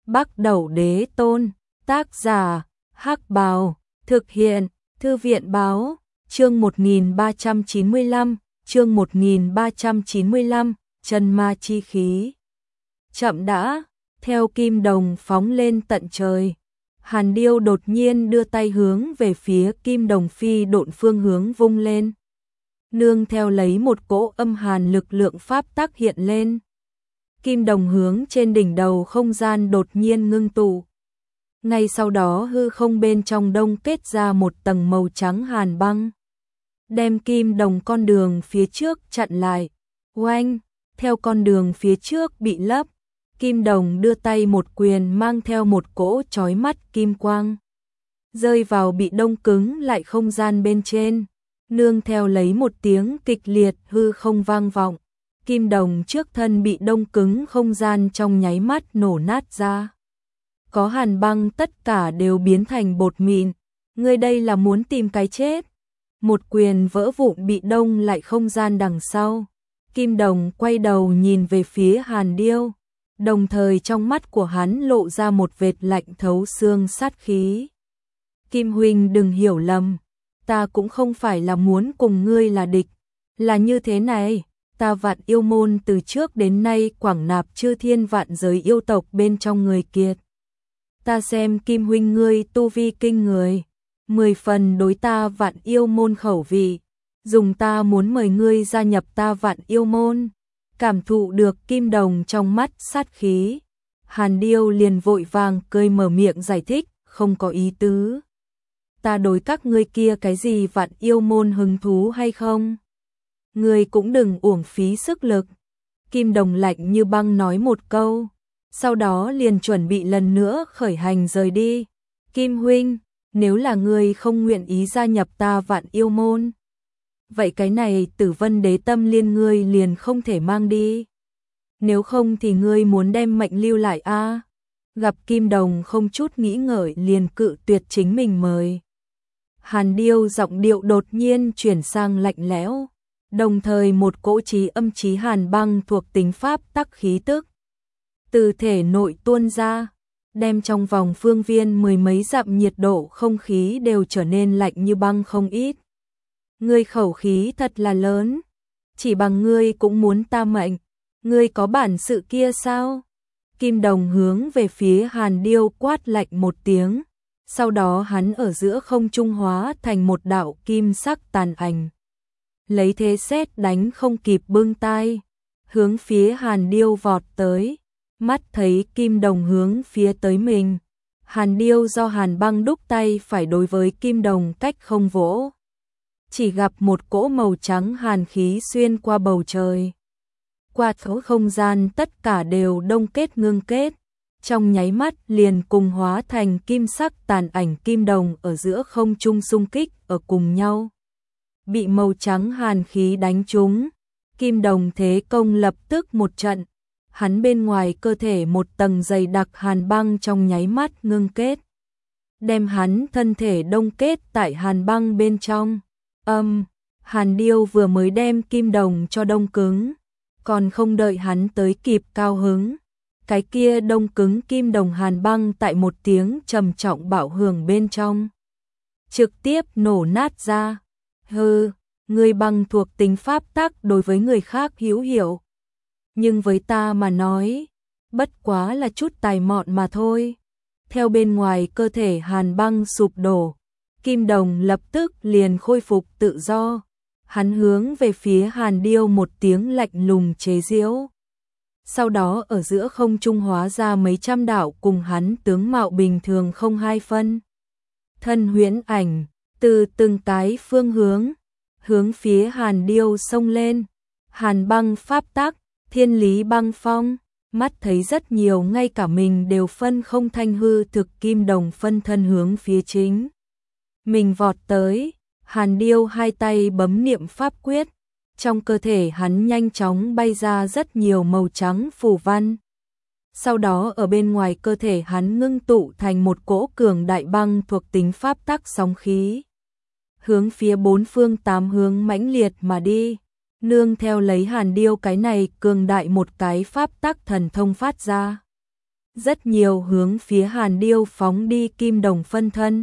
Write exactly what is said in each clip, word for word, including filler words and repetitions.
Bắc Đẩu Đế Tôn, tác giả, Hắc Bào, thực hiện, Thư viện Báo, chương một nghìn ba trăm chín mươi lăm, chương một nghìn ba trăm chín mươi lăm, chân ma chi khí. Chậm đã, theo kim đồng phóng lên tận trời. Hàn Điêu đột nhiên đưa tay hướng về phía kim đồng phi độn phương hướng vung lên. Nương theo lấy một cỗ âm hàn lực lượng pháp tắc hiện lên. Kim đồng hướng trên đỉnh đầu không gian đột nhiên ngưng tụ. Ngay sau đó hư không bên trong đông kết ra một tầng màu trắng hàn băng. Đem kim đồng con đường phía trước chặn lại. Oanh, theo con đường phía trước bị lấp. Kim đồng đưa tay một quyền mang theo một cỗ chói mắt kim quang. Rơi vào bị đông cứng lại không gian bên trên. Nương theo lấy một tiếng kịch liệt hư không vang vọng. Kim đồng trước thân bị đông cứng không gian trong nháy mắt nổ nát ra. Có hàn băng tất cả đều biến thành bột mịn. Ngươi đây là muốn tìm cái chết. Một quyền vỡ vụn bị đông lại không gian đằng sau. Kim đồng quay đầu nhìn về phía Hàn Điêu. Đồng thời trong mắt của hắn lộ ra một vệt lạnh thấu xương sát khí. Kim huynh đừng hiểu lầm. Ta cũng không phải là muốn cùng ngươi là địch. Là như thế này. Ta Vạn Yêu Môn từ trước đến nay quảng nạp chư thiên vạn giới yêu tộc bên trong người kiệt. Ta xem Kim huynh ngươi tu vi kinh người, mười phần đối ta Vạn Yêu Môn khẩu vị, dùng ta muốn mời ngươi gia nhập ta Vạn Yêu Môn. Cảm thụ được kim đồng trong mắt sát khí, Hàn Điêu liền vội vàng cười mở miệng giải thích, không có ý tứ. Ta đối các ngươi kia cái gì Vạn Yêu Môn hứng thú hay không? Ngươi cũng đừng uổng phí sức lực. Kim đồng lạnh như băng nói một câu, sau đó liền chuẩn bị lần nữa khởi hành rời đi. Kim huynh, nếu là ngươi không nguyện ý gia nhập ta Vạn Yêu Môn, vậy cái này Tử Vân Đế Tâm Liên ngươi liền không thể mang đi. Nếu không thì ngươi muốn đem mệnh lưu lại a? À? Gặp Kim đồng không chút nghĩ ngợi liền cự tuyệt chính mình mời. Hàn Điêu giọng điệu đột nhiên chuyển sang lạnh lẽo. Đồng thời một cỗ chí âm chí hàn băng thuộc tính pháp tắc khí tức từ thể nội tuôn ra, đem trong vòng phương viên mười mấy dặm nhiệt độ không khí đều trở nên lạnh như băng không ít. Ngươi khẩu khí thật là lớn, chỉ bằng ngươi cũng muốn ta mệnh, ngươi có bản sự kia sao? Kim đồng hướng về phía Hàn Điêu quát lạnh một tiếng, sau đó hắn ở giữa không trung hóa thành một đạo kim sắc tàn ảnh. Lấy thế sét đánh không kịp bưng tay, hướng phía Hàn Điêu vọt tới, mắt thấy kim đồng hướng phía tới mình. Hàn Điêu do hàn băng đúc tay phải đối với kim đồng cách không vỗ. Chỉ gặp một cỗ màu trắng hàn khí xuyên qua bầu trời. Qua thấu không gian tất cả đều đông kết ngưng kết, trong nháy mắt liền cùng hóa thành kim sắc tàn ảnh kim đồng ở giữa không trung xung kích ở cùng nhau. Bị màu trắng hàn khí đánh trúng, kim đồng thế công lập tức một trận, hắn bên ngoài cơ thể một tầng dày đặc hàn băng trong nháy mắt ngưng kết, đem hắn thân thể đông kết tại hàn băng bên trong. Âm, Hàn Điêu vừa mới đem kim đồng cho đông cứng, còn không đợi hắn tới kịp cao hứng, cái kia đông cứng kim đồng hàn băng tại một tiếng trầm trọng bạo hưởng bên trong trực tiếp nổ nát ra. Hừ, người băng thuộc tính pháp tắc đối với người khác hữu hiệu, nhưng với ta mà nói, bất quá là chút tài mọn mà thôi. Theo bên ngoài cơ thể hàn băng sụp đổ, kim đồng lập tức liền khôi phục tự do. Hắn hướng về phía Hàn Điêu một tiếng lạnh lùng chế giễu. Sau đó ở giữa không trung hóa ra mấy trăm đạo cùng hắn tướng mạo bình thường không hai phân. Thân huyễn ảnh từ từng cái phương hướng, hướng phía Hàn Điêu xông lên. Hàn băng pháp tắc, thiên lý băng phong, mắt thấy rất nhiều ngay cả mình đều phân không thanh hư thực kim đồng phân thân hướng phía chính. Mình vọt tới, Hàn Điêu hai tay bấm niệm pháp quyết, trong cơ thể hắn nhanh chóng bay ra rất nhiều màu trắng phù văn. Sau đó ở bên ngoài cơ thể hắn ngưng tụ thành một cỗ cường đại băng thuộc tính pháp tắc sóng khí, hướng phía bốn phương tám hướng mãnh liệt mà đi. Nương theo lấy Hàn Điêu cái này cường đại một cái pháp tắc thần thông phát ra. rất nhiều hướng phía Hàn Điêu phóng đi kim đồng phân thân.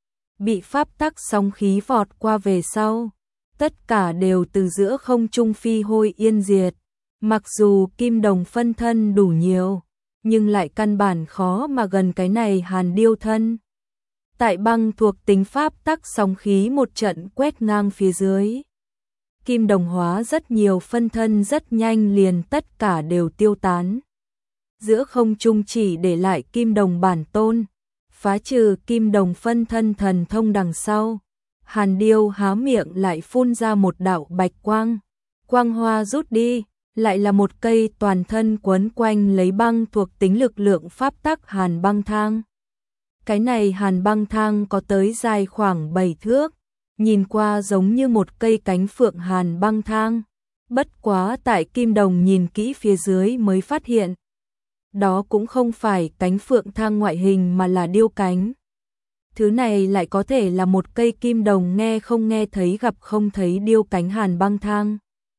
Bị pháp tắc sóng khí vọt qua về sau, tất cả đều từ giữa không trung phi hôi yên diệt. Mặc dù kim đồng phân thân đủ nhiều, nhưng lại căn bản khó mà gần cái này Hàn Điêu thân. Tại băng thuộc tính pháp tắc sóng khí một trận quét ngang phía dưới. Kim đồng hóa rất nhiều phân thân rất nhanh liền tất cả đều tiêu tán. Giữa không trung chỉ để lại kim đồng bản tôn, phá trừ kim đồng phân thân thần thông đằng sau. Hàn Điêu há miệng lại phun ra một đạo bạch quang. Quang hoa rút đi, lại là một cây toàn thân quấn quanh lấy băng thuộc tính lực lượng pháp tắc hàn băng thang. Cái này hàn băng thang có tới dài khoảng bảy thước, nhìn qua giống như một cây cánh phượng hàn băng thang. Bất quá tại kim đồng nhìn kỹ phía dưới mới phát hiện. Đó cũng không phải cánh phượng thang ngoại hình mà là điêu cánh. Thứ này lại có thể là một cây kim đồng nghe không nghe thấy gặp không thấy điêu cánh hàn băng thang.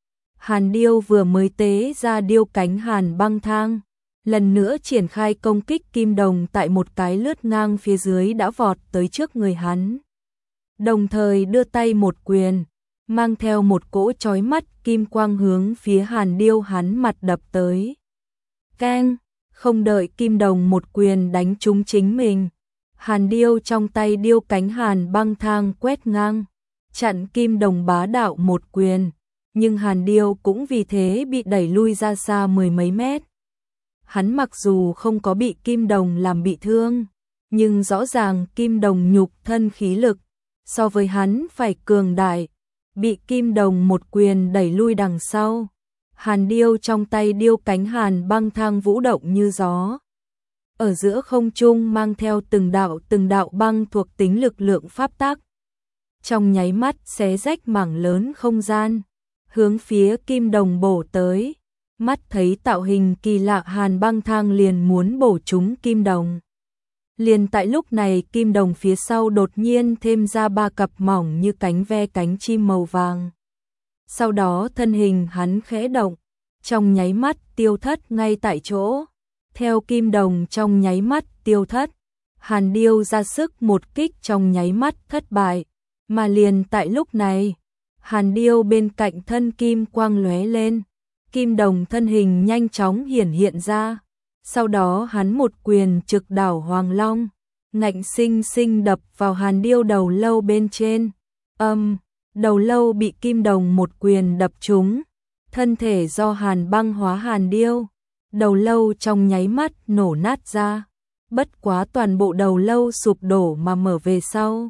Hàn Điêu vừa mới tế ra điêu cánh hàn băng thang, lần nữa triển khai công kích kim đồng tại một cái lướt ngang phía dưới đã vọt tới trước người hắn. Đồng thời đưa tay một quyền, mang theo một cỗ chói mắt kim quang hướng phía Hàn Điêu hắn mặt đập tới. Keng, không đợi kim đồng một quyền đánh trúng chính mình. Hàn Điêu trong tay điêu cánh hàn băng thang quét ngang, chặn kim đồng bá đạo một quyền. Nhưng Hàn Điêu cũng vì thế bị đẩy lui ra xa mười mấy mét. Hắn mặc dù không có bị kim đồng làm bị thương, nhưng rõ ràng kim đồng nhục thân khí lực so với hắn phải cường đại, bị kim đồng một quyền đẩy lui đằng sau. Hàn Điêu trong tay điêu cánh hàn băng thang vũ động như gió. Ở giữa không trung mang theo từng đạo từng đạo băng thuộc tính lực lượng pháp tắc. Trong nháy mắt xé rách mảng lớn không gian, hướng phía kim đồng bổ tới. Mắt thấy tạo hình kỳ lạ hàn băng thang liền muốn bổ trúng kim đồng. Liền tại lúc này kim đồng phía sau đột nhiên thêm ra ba cặp mỏng như cánh ve cánh chim màu vàng. Sau đó thân hình hắn khẽ động, trong nháy mắt tiêu thất ngay tại chỗ. Theo kim đồng trong nháy mắt tiêu thất, Hàn Điêu ra sức một kích trong nháy mắt thất bại. Mà liền tại lúc này, Hàn Điêu bên cạnh thân kim quang lóe lên, kim đồng thân hình nhanh chóng hiển hiện ra. Sau đó hắn một quyền trực đảo Hoàng Long, ngạnh sinh sinh đập vào Hàn Điêu đầu lâu bên trên. Âm, đầu lâu bị kim đồng một quyền đập trúng, thân thể do hàn băng hóa Hàn Điêu. Đầu lâu trong nháy mắt nổ nát ra, bất quá toàn bộ đầu lâu sụp đổ mà mở về sau.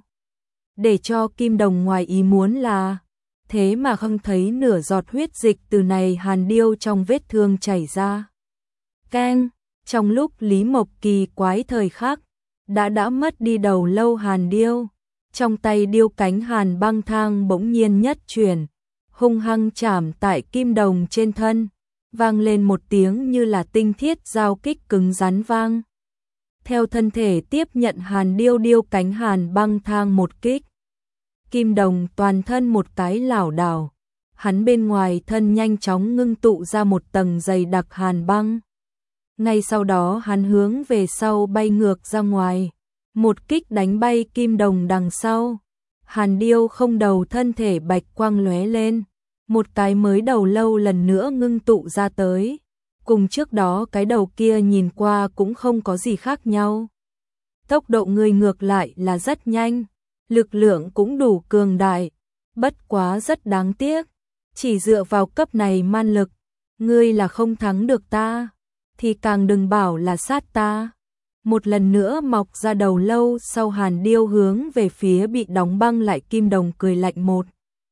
Để cho kim đồng ngoài ý muốn là, thế mà không thấy nửa giọt huyết dịch từ này Hàn Điêu trong vết thương chảy ra. Keng, trong lúc Lý Mộc kỳ quái thời khắc, đã đã mất đi đầu lâu Hàn Điêu, trong tay điêu cánh hàn băng thang bỗng nhiên nhất chuyển, hung hăng chạm tại kim đồng trên thân. Vang lên một tiếng như là tinh thiết giao kích cứng rắn vang. Theo thân thể tiếp nhận Hàn Điêu điêu cánh hàn băng thang một kích. Kim đồng toàn thân một cái lảo đảo, hắn bên ngoài thân nhanh chóng ngưng tụ ra một tầng dày đặc hàn băng. Ngay sau đó hắn hướng về sau bay ngược ra ngoài, một kích đánh bay kim đồng đằng sau. Hàn Điêu không đầu thân thể bạch quang lóe lên. Một cái mới đầu lâu lần nữa ngưng tụ ra tới, cùng trước đó cái đầu kia nhìn qua cũng không có gì khác nhau. Tốc độ người ngược lại là rất nhanh, lực lượng cũng đủ cường đại, bất quá rất đáng tiếc, chỉ dựa vào cấp này man lực, ngươi là không thắng được ta, thì càng đừng bảo là sát ta. Một lần nữa mọc ra đầu lâu sau Hàn Điêu hướng về phía bị đóng băng lại kim đồng cười lạnh một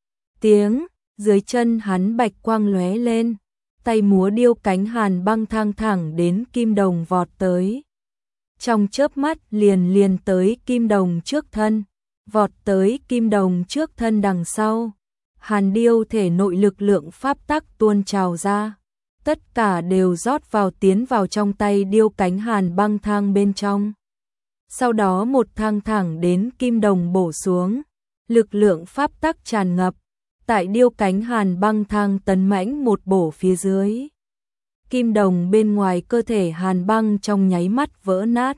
tiếng. Dưới chân hắn bạch quang lóe lên, tay múa điêu cánh hàn băng thang thẳng đến kim đồng vọt tới. Trong chớp mắt liền liền tới kim đồng trước thân, vọt tới kim đồng trước thân đằng sau. Hàn Điêu thể nội lực lượng pháp tắc tuôn trào ra, tất cả đều rót vào tiến vào trong tay điêu cánh hàn băng thang bên trong. Sau đó một thang thẳng đến kim đồng bổ xuống, lực lượng pháp tắc tràn ngập. Tại điêu cánh hàn băng thang tấn mãnh một bổ phía dưới. kim đồng bên ngoài cơ thể Hàn Băng trong nháy mắt vỡ nát.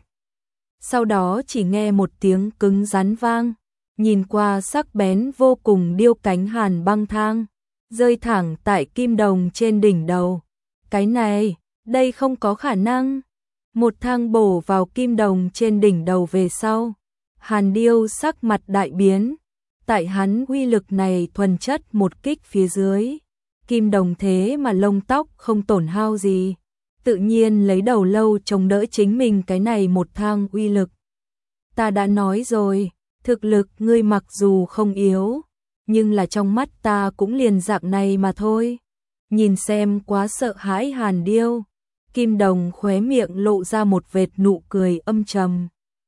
Sau đó chỉ nghe một tiếng cứng rắn vang, nhìn qua sắc bén vô cùng điêu cánh Hàn Băng thang, rơi thẳng tại kim đồng trên đỉnh đầu. Cái này, đây không có khả năng. Một thang bổ vào kim đồng trên đỉnh đầu về sau. Hàn Điêu sắc mặt đại biến, tại hắn uy lực này thuần chất một kích phía dưới. Kim đồng thế mà lông tóc không tổn hao gì, tự nhiên lấy đầu lâu chống đỡ chính mình cái này một thang uy lực. Ta đã nói rồi, thực lực ngươi mặc dù không yếu, nhưng là trong mắt ta cũng liền dạng này mà thôi. Nhìn xem quá sợ hãi Hàn Điêu, kim đồng khóe miệng lộ ra một vệt nụ cười âm trầm.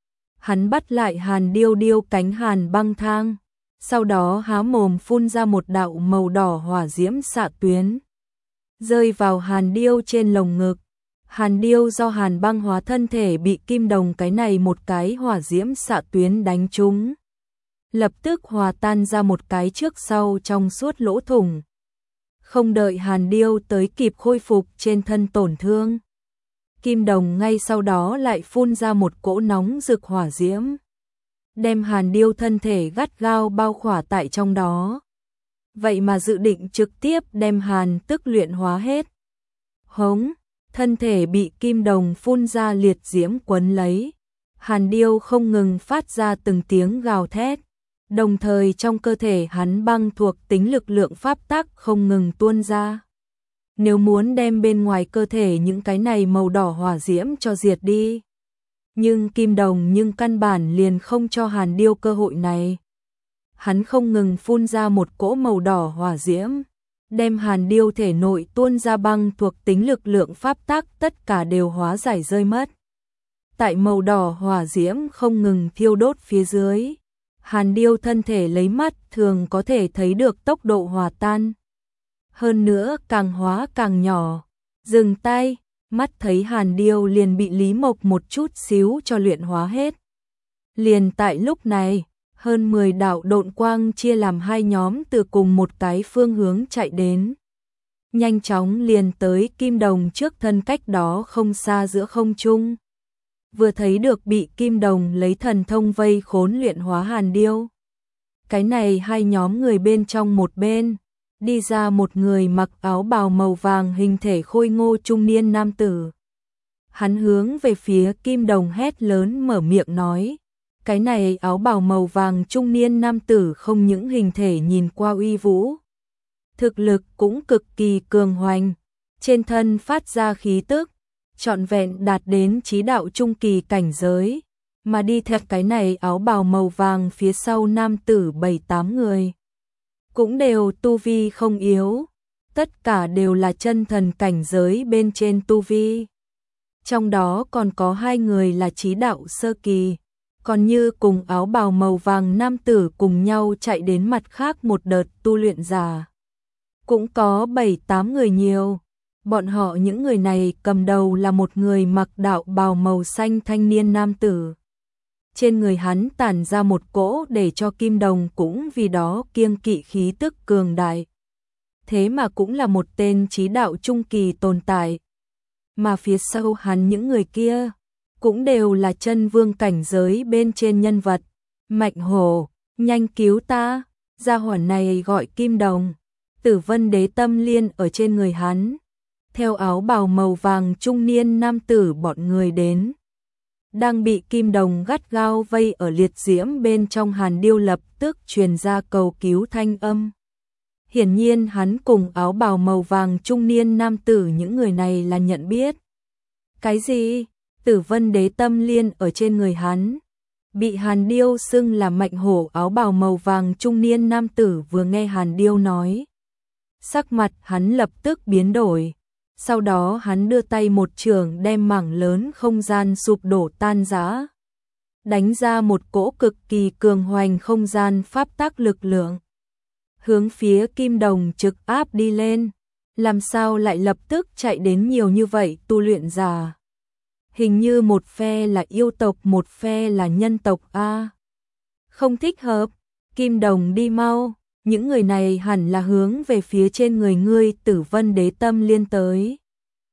Hắn bắt lại Hàn Điêu điêu cánh Hàn Băng thang, sau đó há mồm phun ra một đạo màu đỏ hỏa diễm xạ tuyến, rơi vào Hàn Điêu trên lồng ngực. Hàn Điêu do Hàn Băng hóa thân thể bị kim đồng cái này một cái hỏa diễm xạ tuyến đánh trúng, lập tức hòa tan ra một cái trước sau trong suốt lỗ thủng. Không đợi Hàn Điêu tới kịp khôi phục trên thân tổn thương, kim đồng ngay sau đó lại phun ra một cỗ nóng rực hỏa diễm, đem Hàn Điêu thân thể gắt gao bao khỏa tại trong đó. Vậy mà dự định trực tiếp đem Hàn Tức luyện hóa hết. Hống, thân thể bị kim đồng phun ra liệt diễm quấn lấy. Hàn Điêu không ngừng phát ra từng tiếng gào thét, đồng thời trong cơ thể hắn băng thuộc tính lực lượng pháp tắc không ngừng tuôn ra. Nếu muốn đem bên ngoài cơ thể những cái này màu đỏ hỏa diễm cho diệt đi. Nhưng kim đồng nhưng căn bản liền không cho Hàn Điêu cơ hội này. Hắn không ngừng phun ra một cỗ màu đỏ hỏa diễm, đem Hàn Điêu thể nội tuôn ra băng thuộc tính lực lượng pháp tắc tất cả đều hóa giải rơi mất. Tại màu đỏ hỏa diễm không ngừng thiêu đốt phía dưới, Hàn Điêu thân thể lấy mắt thường có thể thấy được tốc độ hòa tan. Hơn nữa càng hóa càng nhỏ. Dừng tay, mắt thấy Hàn Điêu liền bị Lý Mộc một chút xíu cho luyện hóa hết. Liền tại lúc này, hơn mười đạo độn quang chia làm hai nhóm từ cùng một cái phương hướng chạy đến. Nhanh chóng liền tới kim đồng trước thân cách đó không xa giữa không trung. Vừa thấy được bị kim đồng lấy thần thông vây khốn luyện hóa Hàn Điêu. Cái này hai nhóm người bên trong một bên, đi ra một người mặc áo bào màu vàng hình thể khôi ngô trung niên nam tử. Hắn hướng về phía kim đồng hét lớn mở miệng nói. Cái này áo bào màu vàng trung niên nam tử không những hình thể nhìn qua uy vũ, thực lực cũng cực kỳ cường hoành, trên thân phát ra khí tức, trọn vẹn đạt đến chí đạo trung kỳ cảnh giới, mà đi theo cái này áo bào màu vàng phía sau nam tử bảy tám người. Cũng đều tu vi không yếu, tất cả đều là chân thần cảnh giới bên trên tu vi. Trong đó còn có hai người là chí đạo sơ kỳ. Còn như cùng áo bào màu vàng nam tử cùng nhau chạy đến mặt khác một đợt tu luyện giả. Cũng có bảy tám người nhiều. Bọn họ những người này cầm đầu là một người mặc đạo bào màu xanh thanh niên nam tử. Trên người hắn tản ra một cỗ để cho kim đồng cũng vì đó kiêng kỵ khí tức cường đại. Thế mà cũng là một tên chí đạo trung kỳ tồn tại. Mà phía sau hắn những người kia cũng đều là chân vương cảnh giới bên trên nhân vật. Mạnh Hổ, nhanh cứu ta, gia hỏa này gọi kim đồng. Tử Vân Đế tâm liên ở trên người hắn. Theo áo bào màu vàng trung niên nam tử bọn người đến. Đang bị kim đồng gắt gao vây ở liệt diễm bên trong Hàn Điêu lập tức truyền ra cầu cứu thanh âm. Hiển nhiên hắn cùng áo bào màu vàng trung niên nam tử những người này là nhận biết. Cái gì? Tử Vân Đế tâm liên ở trên người hắn. Bị Hàn Điêu xưng là Mạnh Hổ áo bào màu vàng trung niên nam tử vừa nghe Hàn Điêu nói. Sắc mặt hắn lập tức biến đổi. Sau đó hắn đưa tay một chưởng đem mảng lớn không gian sụp đổ tan rã. Đánh ra một cỗ cực kỳ cường hoành không gian pháp tắc lực lượng. Hướng phía kim đồng trực áp đi lên. Làm sao lại lập tức chạy đến nhiều như vậy tu luyện giả. Hình như một phe là yêu tộc, một phe là nhân tộc a. Không thích hợp, kim đồng đi mau, những người này hẳn là hướng về phía trên người ngươi Tử Vân Đế tâm liên tới.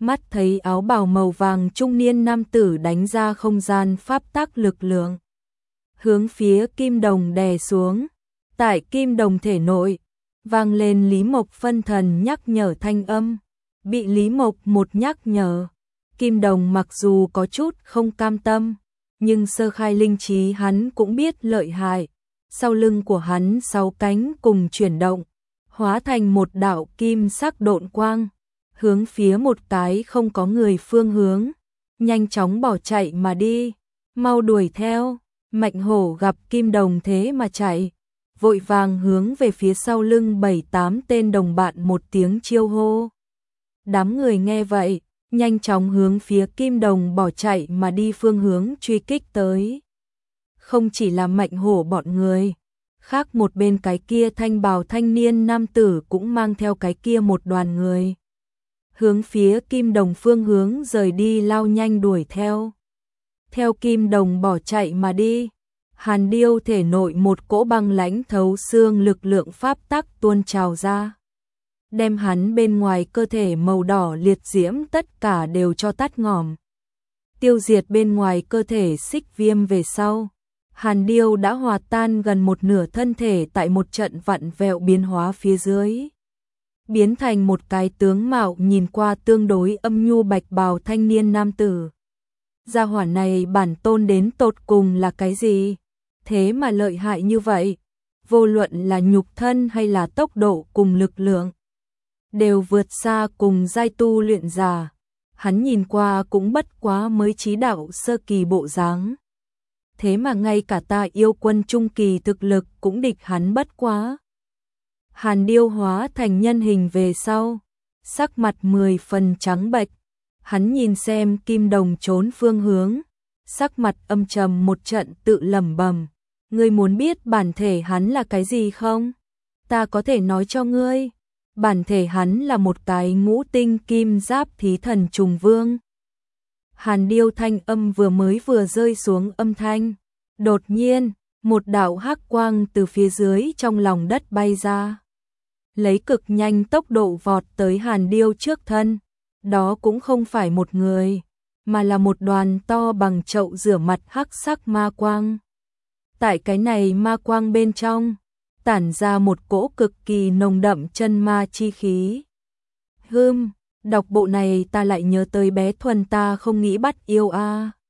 Mắt thấy áo bào màu vàng trung niên nam tử đánh ra không gian pháp tắc lực lượng, hướng phía kim đồng đè xuống. Tại kim đồng thể nội, vang lên Lý Mộc phân thần nhắc nhở thanh âm. Bị Lý Mộc một nhắc nhở, kim đồng mặc dù có chút không cam tâm, nhưng sơ khai linh trí hắn cũng biết lợi hại. Sau lưng của hắn sáu cánh cùng chuyển động, hóa thành một đạo kim sắc độn quang, hướng phía một cái không có người phương hướng, nhanh chóng bỏ chạy mà đi. Mau đuổi theo. Mạnh hổ gặp kim đồng thế mà chạy, vội vàng hướng về phía sau lưng bảy tám tên đồng bạn một tiếng chiêu hô. Đám người nghe vậy, nhanh chóng hướng phía kim đồng bỏ chạy mà đi phương hướng truy kích tới. Không chỉ là mạnh hổ bọn người, khác một bên cái kia thanh bào thanh niên nam tử cũng mang theo cái kia một đoàn người, hướng phía kim đồng phương hướng rời đi lao nhanh đuổi theo. Theo kim đồng bỏ chạy mà đi, Hàn Điêu thể nội một cỗ băng lãnh thấu xương lực lượng pháp tắc tuôn trào ra, đem hắn bên ngoài cơ thể màu đỏ liệt diễm tất cả đều cho tắt ngòm. Tiêu diệt bên ngoài cơ thể xích viêm về sau, Hàn Điêu đã hòa tan gần một nửa thân thể tại một trận vặn vẹo biến hóa phía dưới, biến thành một cái tướng mạo nhìn qua tương đối âm nhu bạch bào thanh niên nam tử. Gia hỏa này bản tôn đến tột cùng là cái gì? Thế mà lợi hại như vậy, vô luận là nhục thân hay là tốc độ cùng lực lượng, đều vượt xa cùng giai tu luyện giả. Hắn nhìn qua cũng bất quá mới chí đạo sơ kỳ bộ dáng. Thế mà ngay cả ta yêu quân trung kỳ thực lực cũng địch hắn bất quá. Hàn Điêu hóa thành nhân hình về sau, sắc mặt mười phần trắng bệch. Hắn nhìn xem kim đồng trốn phương hướng, sắc mặt âm trầm một trận tự lẩm bẩm. Ngươi muốn biết bản thể hắn là cái gì không? Ta có thể nói cho ngươi. Bản thể hắn là một cái ngũ tinh kim giáp thí thần trùng vương. Hàn Điêu thanh âm vừa mới vừa rơi xuống âm thanh. Đột nhiên, một đạo hắc quang từ phía dưới trong lòng đất bay ra, lấy cực nhanh tốc độ vọt tới Hàn Điêu trước thân. Đó cũng không phải một người, mà là một đoàn to bằng chậu rửa mặt hắc sắc ma quang. Tại cái này ma quang bên trong, tản ra một cỗ cực kỳ nồng đậm chân ma chi khí. Hừm, đọc bộ này ta lại nhớ tới bé Thuần ta không nghĩ bắt yêu a.